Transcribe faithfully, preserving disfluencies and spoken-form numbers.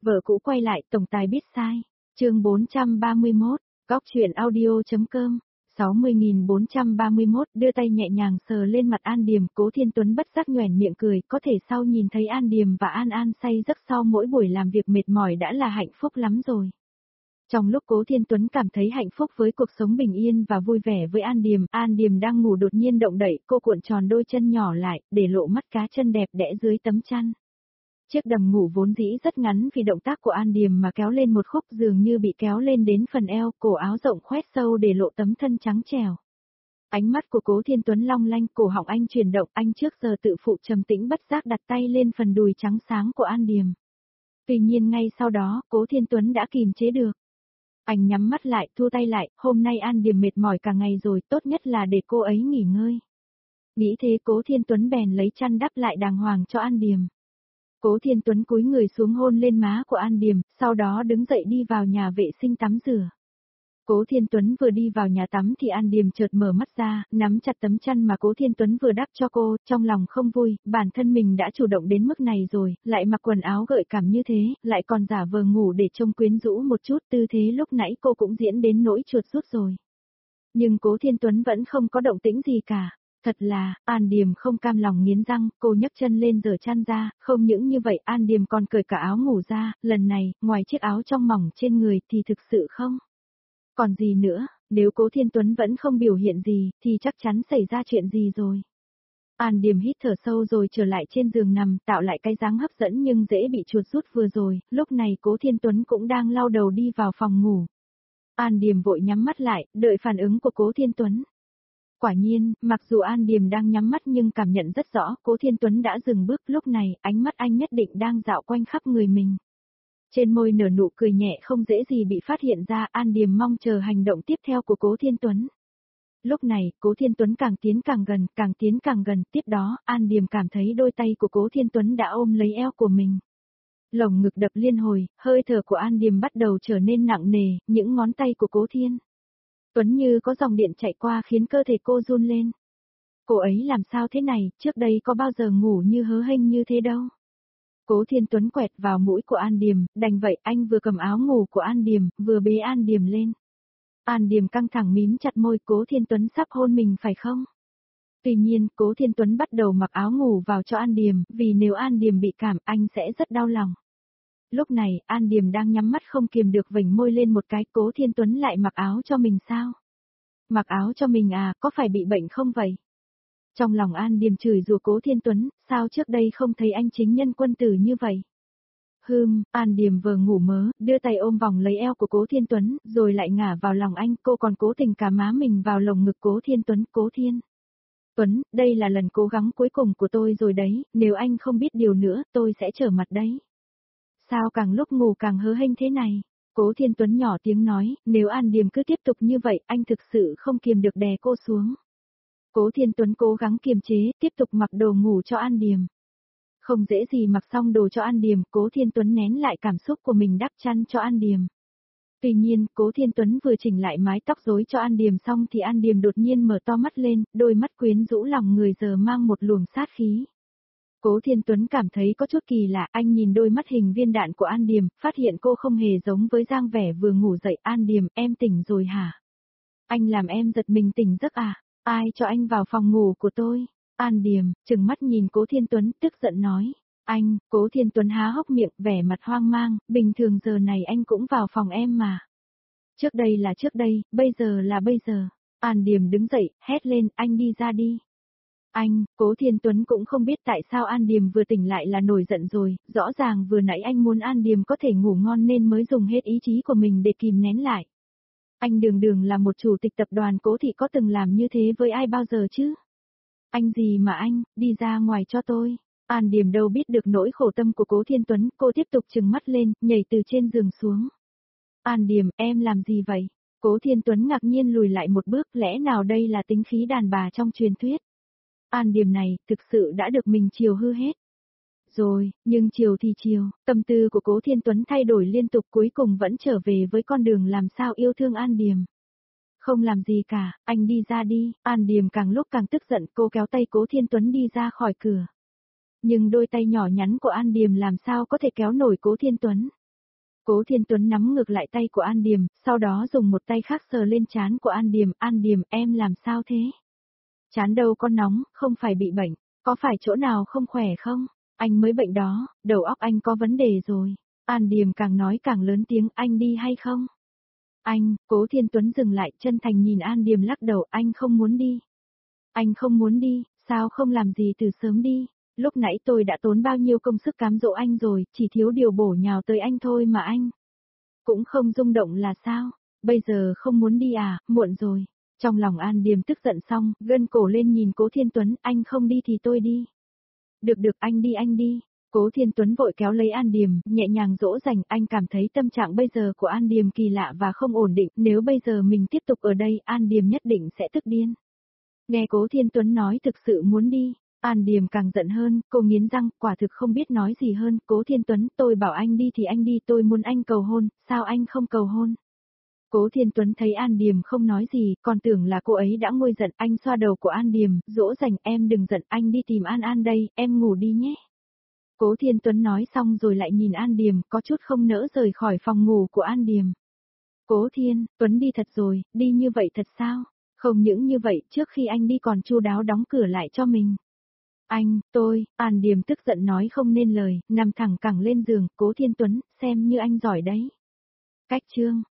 Vợ cũ quay lại, tổng tài biết sai. Chương bốn trăm ba mươi mốt, góc truyện audio.com. sáu mươi nghìn bốn trăm ba mươi mốt, đưa tay nhẹ nhàng sờ lên mặt An Điềm, Cố Thiên Tuấn bất giác nhoẻn miệng cười, có thể sau nhìn thấy An Điềm và An An say giấc sau mỗi buổi làm việc mệt mỏi đã là hạnh phúc lắm rồi. Trong lúc Cố Thiên Tuấn cảm thấy hạnh phúc với cuộc sống bình yên và vui vẻ với An Điềm, An Điềm đang ngủ đột nhiên động đậy, cô cuộn tròn đôi chân nhỏ lại, để lộ mắt cá chân đẹp đẽ dưới tấm chăn. Chiếc đầm ngủ vốn dĩ rất ngắn vì động tác của An Điềm mà kéo lên một khúc dường như bị kéo lên đến phần eo, cổ áo rộng khoét sâu để lộ tấm thân trắng trẻo. Ánh mắt của Cố Thiên Tuấn long lanh, cổ họng anh chuyển động, anh trước giờ tự phụ trầm tĩnh bất giác đặt tay lên phần đùi trắng sáng của An Điềm. Tuy nhiên ngay sau đó, Cố Thiên Tuấn đã kìm chế được. Anh nhắm mắt lại, thu tay lại, hôm nay An Điềm mệt mỏi cả ngày rồi, tốt nhất là để cô ấy nghỉ ngơi. Nghĩ thế Cố Thiên Tuấn bèn lấy chăn đắp lại đàng hoàng cho An Điềm. Cố Thiên Tuấn cúi người xuống hôn lên má của An Điềm, sau đó đứng dậy đi vào nhà vệ sinh tắm rửa. Cố Thiên Tuấn vừa đi vào nhà tắm thì An Điềm chợt mở mắt ra, nắm chặt tấm chăn mà Cố Thiên Tuấn vừa đắp cho cô, trong lòng không vui, bản thân mình đã chủ động đến mức này rồi, lại mặc quần áo gợi cảm như thế, lại còn giả vờ ngủ để trông quyến rũ một chút, tư thế lúc nãy cô cũng diễn đến nỗi chuột rút rồi. Nhưng Cố Thiên Tuấn vẫn không có động tĩnh gì cả. Thật là, An Điềm không cam lòng nghiến răng, cô nhấc chân lên giở chăn ra, không những như vậy An Điềm còn cởi cả áo ngủ ra, lần này, ngoài chiếc áo trong mỏng trên người thì thực sự không. Còn gì nữa, nếu Cố Thiên Tuấn vẫn không biểu hiện gì, thì chắc chắn xảy ra chuyện gì rồi. An Điềm hít thở sâu rồi trở lại trên giường nằm, tạo lại cái dáng hấp dẫn nhưng dễ bị chuột rút vừa rồi, lúc này Cố Thiên Tuấn cũng đang lau đầu đi vào phòng ngủ. An Điềm vội nhắm mắt lại, đợi phản ứng của Cố Thiên Tuấn. Quả nhiên, mặc dù An Điềm đang nhắm mắt nhưng cảm nhận rất rõ, Cố Thiên Tuấn đã dừng bước, lúc này, ánh mắt anh nhất định đang dạo quanh khắp người mình. Trên môi nở nụ cười nhẹ không dễ gì bị phát hiện ra, An Điềm mong chờ hành động tiếp theo của Cố Thiên Tuấn. Lúc này, Cố Thiên Tuấn càng tiến càng gần, càng tiến càng gần, tiếp đó, An Điềm cảm thấy đôi tay của Cố Thiên Tuấn đã ôm lấy eo của mình. Lồng ngực đập liên hồi, hơi thở của An Điềm bắt đầu trở nên nặng nề, những ngón tay của Cố Thiên Tuấn như có dòng điện chạy qua khiến cơ thể cô run lên. Cô ấy làm sao thế này, trước đây có bao giờ ngủ như hớ hênh như thế đâu. Cố Thiên Tuấn quẹt vào mũi của An Điềm, đành vậy anh vừa cầm áo ngủ của An Điềm, vừa bế An Điềm lên. An Điềm căng thẳng mím chặt môi, Cố Thiên Tuấn sắp hôn mình phải không? Tuy nhiên, Cố Thiên Tuấn bắt đầu mặc áo ngủ vào cho An Điềm, vì nếu An Điềm bị cảm anh sẽ rất đau lòng. Lúc này, An Điềm đang nhắm mắt không kiềm được vểnh môi lên một cái, Cố Thiên Tuấn lại mặc áo cho mình sao? Mặc áo cho mình à, có phải bị bệnh không vậy? Trong lòng An Điềm chửi rủa Cố Thiên Tuấn, sao trước đây không thấy anh chính nhân quân tử như vậy? Hừm, An Điềm vừa ngủ mớ, đưa tay ôm vòng lấy eo của Cố Thiên Tuấn, rồi lại ngả vào lòng anh, cô còn cố tình cả má mình vào lồng ngực Cố Thiên Tuấn. Cố Thiên Tuấn, đây là lần cố gắng cuối cùng của tôi rồi đấy, nếu anh không biết điều nữa, tôi sẽ trở mặt đấy. Sao càng lúc ngủ càng hớ hênh thế này? Cố Thiên Tuấn nhỏ tiếng nói, nếu An Điềm cứ tiếp tục như vậy, anh thực sự không kiềm được đè cô xuống. Cố Thiên Tuấn cố gắng kiềm chế, tiếp tục mặc đồ ngủ cho An Điềm. Không dễ gì mặc xong đồ cho An Điềm, Cố Thiên Tuấn nén lại cảm xúc của mình đắp chăn cho An Điềm. Tuy nhiên, Cố Thiên Tuấn vừa chỉnh lại mái tóc rối cho An Điềm xong thì An Điềm đột nhiên mở to mắt lên, đôi mắt quyến rũ lòng người giờ mang một luồng sát khí. Cố Thiên Tuấn cảm thấy có chút kỳ lạ, anh nhìn đôi mắt hình viên đạn của An Điềm, phát hiện cô không hề giống với dáng vẻ vừa ngủ dậy. An Điềm, em tỉnh rồi hả? Anh làm em giật mình tỉnh giấc à? Ai cho anh vào phòng ngủ của tôi? An Điềm, trừng mắt nhìn Cố Thiên Tuấn, tức giận nói. Anh, Cố Thiên Tuấn há hốc miệng, vẻ mặt hoang mang, bình thường giờ này anh cũng vào phòng em mà. Trước đây là trước đây, bây giờ là bây giờ. An Điềm đứng dậy, hét lên, anh đi ra đi. Anh, Cố Thiên Tuấn cũng không biết tại sao An Điềm vừa tỉnh lại là nổi giận rồi, rõ ràng vừa nãy anh muốn An Điềm có thể ngủ ngon nên mới dùng hết ý chí của mình để kìm nén lại. Anh đường đường là một chủ tịch tập đoàn Cố thì có từng làm như thế với ai bao giờ chứ? Anh gì mà anh, đi ra ngoài cho tôi. An Điềm đâu biết được nỗi khổ tâm của Cố Thiên Tuấn, cô tiếp tục trừng mắt lên, nhảy từ trên giường xuống. An Điềm, em làm gì vậy? Cố Thiên Tuấn ngạc nhiên lùi lại một bước, lẽ nào đây là tính khí đàn bà trong truyền thuyết? An Điềm này, thực sự đã được mình chiều hư hết. Rồi, nhưng chiều thì chiều, tâm tư của Cố Thiên Tuấn thay đổi liên tục, cuối cùng vẫn trở về với con đường làm sao yêu thương An Điềm. Không làm gì cả, anh đi ra đi. An Điềm càng lúc càng tức giận, cô kéo tay Cố Thiên Tuấn đi ra khỏi cửa. Nhưng đôi tay nhỏ nhắn của An Điềm làm sao có thể kéo nổi Cố Thiên Tuấn. Cố Thiên Tuấn nắm ngược lại tay của An Điềm, sau đó dùng một tay khác sờ lên trán của An Điềm, An Điềm em làm sao thế? Trán đâu con nóng, không phải bị bệnh, có phải chỗ nào không khỏe không? Anh mới bệnh đó, đầu óc anh có vấn đề rồi. An Điềm càng nói càng lớn tiếng, anh đi hay không? Anh, Cố Thiên Tuấn dừng lại, chân thành nhìn An Điềm lắc đầu, anh không muốn đi. Anh không muốn đi, sao không làm gì từ sớm đi? Lúc nãy tôi đã tốn bao nhiêu công sức cám dỗ anh rồi, chỉ thiếu điều bổ nhào tới anh thôi mà anh. Cũng không rung động là sao? Bây giờ không muốn đi à, muộn rồi. Trong lòng An Điềm tức giận xong, gân cổ lên nhìn Cố Thiên Tuấn, anh không đi thì tôi đi. Được được anh đi anh đi. Cố Thiên Tuấn vội kéo lấy An Điềm, nhẹ nhàng dỗ dành, anh cảm thấy tâm trạng bây giờ của An Điềm kỳ lạ và không ổn định, nếu bây giờ mình tiếp tục ở đây, An Điềm nhất định sẽ tức điên. Nghe Cố Thiên Tuấn nói thực sự muốn đi, An Điềm càng giận hơn, cô nghiến răng, quả thực không biết nói gì hơn, Cố Thiên Tuấn, tôi bảo anh đi thì anh đi, tôi muốn anh cầu hôn, sao anh không cầu hôn? Cố Thiên Tuấn thấy An Điềm không nói gì, còn tưởng là cô ấy đã nguôi giận, anh xoa đầu của An Điềm, dỗ dành, em đừng giận, anh đi tìm An An đây, em ngủ đi nhé. Cố Thiên Tuấn nói xong rồi lại nhìn An Điềm, có chút không nỡ rời khỏi phòng ngủ của An Điềm. Cố Thiên, Tuấn đi thật rồi, đi như vậy thật sao? Không những như vậy, trước khi anh đi còn chu đáo đóng cửa lại cho mình. Anh, tôi, An Điềm tức giận nói không nên lời, nằm thẳng cẳng lên giường, Cố Thiên Tuấn, xem như anh giỏi đấy. Cách chương